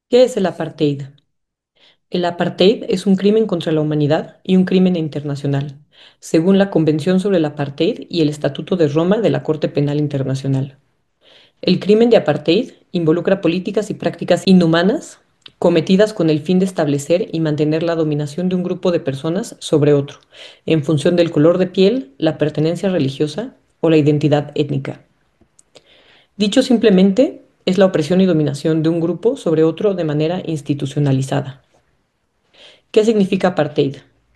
¿Qué es el apartheid? El apartheid es un crimen contra la humanidad y un crimen internacional, según la Convención sobre el Apartheid y el Estatuto de Roma de la Corte Penal Internacional. El crimen de apartheid involucra políticas y prácticas inhumanas cometidas con el fin de establecer y mantener la dominación de un grupo de personas sobre otro, en función del color de piel, la pertenencia religiosa o la identidad étnica. Dicho simplemente, es la opresión y dominación de un grupo sobre otro de manera institucionalizada. ¿Qué significa apartheid?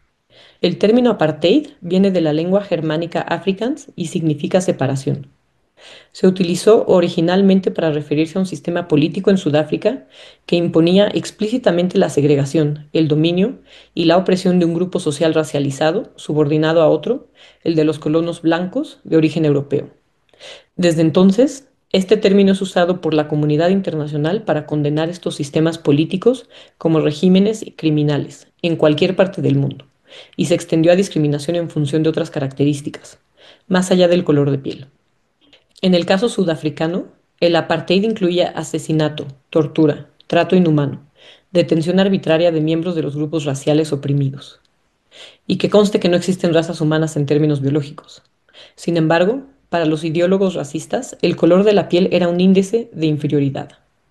El término apartheid viene de la lengua germánica afrikaans y significa separación. Se utilizó originalmente para referirse a un sistema político en Sudáfrica que imponía explícitamente la segregación, el dominio y la opresión de un grupo social racializado subordinado a otro, el de los colonos blancos de origen europeo. Desde entonces, este término es usado por la comunidad internacional para condenar estos sistemas políticos como regímenes criminales en cualquier parte del mundo, y se extendió a discriminación en función de otras características, más allá del color de piel. En el caso sudafricano, el apartheid incluía asesinato, tortura, trato inhumano, detención arbitraria de miembros de los grupos raciales oprimidos. Y que conste que no existen razas humanas en términos biológicos. Sin embargo, para los ideólogos racistas, el color de la piel era un índice de inferioridad.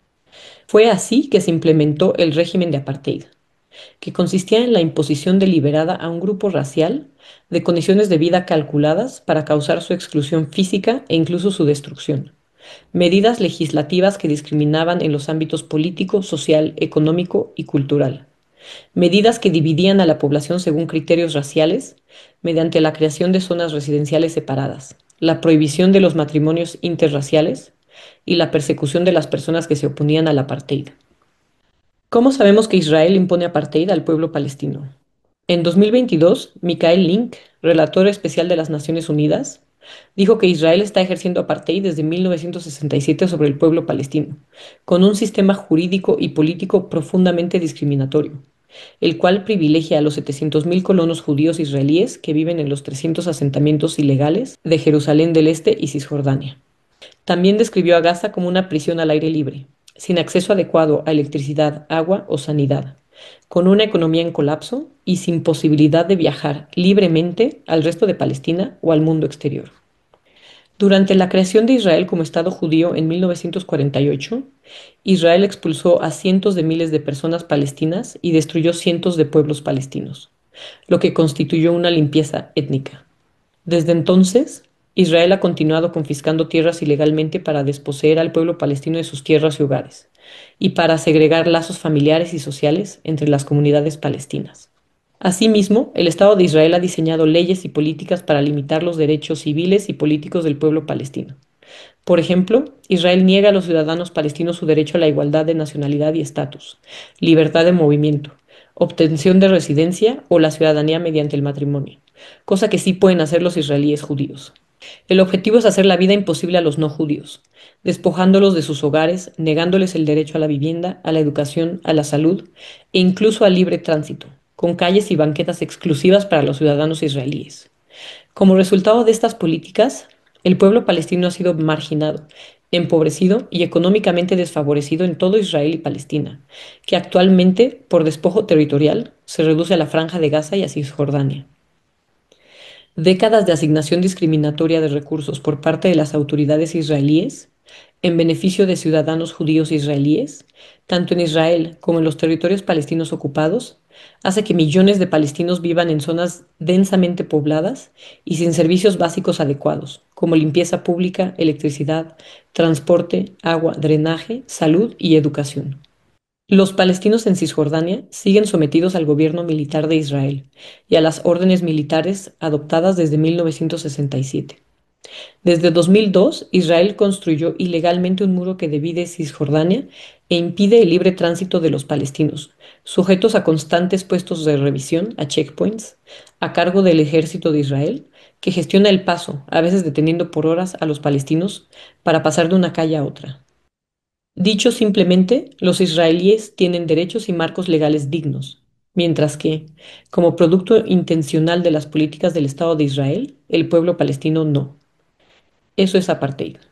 Fue así que se implementó el régimen de apartheid, que consistía en la imposición deliberada a un grupo racial de condiciones de vida calculadas para causar su exclusión física e incluso su destrucción. Medidas legislativas que discriminaban en los ámbitos político, social, económico y cultural. Medidas que dividían a la población según criterios raciales mediante la creación de zonas residenciales separadas, la prohibición de los matrimonios interraciales y la persecución de las personas que se oponían al apartheid. ¿Cómo sabemos que Israel impone apartheid al pueblo palestino? En 2022, Michael Link, relator especial de las Naciones Unidas, dijo que Israel está ejerciendo apartheid desde 1967 sobre el pueblo palestino, con un sistema jurídico y político profundamente discriminatorio, el cual privilegia a los 700.000 colonos judíos israelíes que viven en los 300 asentamientos ilegales de Jerusalén del Este y Cisjordania. También describió a Gaza como una prisión al aire libre, sin acceso adecuado a electricidad, agua o sanidad, con una economía en colapso y sin posibilidad de viajar libremente al resto de Palestina o al mundo exterior. Durante la creación de Israel como Estado judío en 1948, Israel expulsó a cientos de miles de personas palestinas y destruyó cientos de pueblos palestinos, lo que constituyó una limpieza étnica. Desde entonces, Israel ha continuado confiscando tierras ilegalmente para desposeer al pueblo palestino de sus tierras y hogares, y para segregar lazos familiares y sociales entre las comunidades palestinas. Asimismo, el Estado de Israel ha diseñado leyes y políticas para limitar los derechos civiles y políticos del pueblo palestino. Por ejemplo, Israel niega a los ciudadanos palestinos su derecho a la igualdad de nacionalidad y estatus, libertad de movimiento, obtención de residencia o la ciudadanía mediante el matrimonio, cosa que sí pueden hacer los israelíes judíos. El objetivo es hacer la vida imposible a los no judíos, despojándolos de sus hogares, negándoles el derecho a la vivienda, a la educación, a la salud e incluso al libre tránsito, con calles y banquetas exclusivas para los ciudadanos israelíes. Como resultado de estas políticas, el pueblo palestino ha sido marginado, empobrecido y económicamente desfavorecido en todo Israel y Palestina, que actualmente, por despojo territorial, se reduce a la Franja de Gaza y a Cisjordania. Décadas de asignación discriminatoria de recursos por parte de las autoridades israelíes en beneficio de ciudadanos judíos israelíes, tanto en Israel como en los territorios palestinos ocupados, hace que millones de palestinos vivan en zonas densamente pobladas y sin servicios básicos adecuados, como limpieza pública, electricidad, transporte, agua, drenaje, salud y educación. Los palestinos en Cisjordania siguen sometidos al gobierno militar de Israel y a las órdenes militares adoptadas desde 1967. Desde 2002, Israel construyó ilegalmente un muro que divide Cisjordania e impide el libre tránsito de los palestinos, sujetos a constantes puestos de revisión, a checkpoints, a cargo del ejército de Israel, que gestiona el paso, a veces deteniendo por horas a los palestinos para pasar de una calle a otra. Dicho simplemente, los israelíes tienen derechos y marcos legales dignos, mientras que, como producto intencional de las políticas del Estado de Israel, el pueblo palestino no. Eso es apartheid.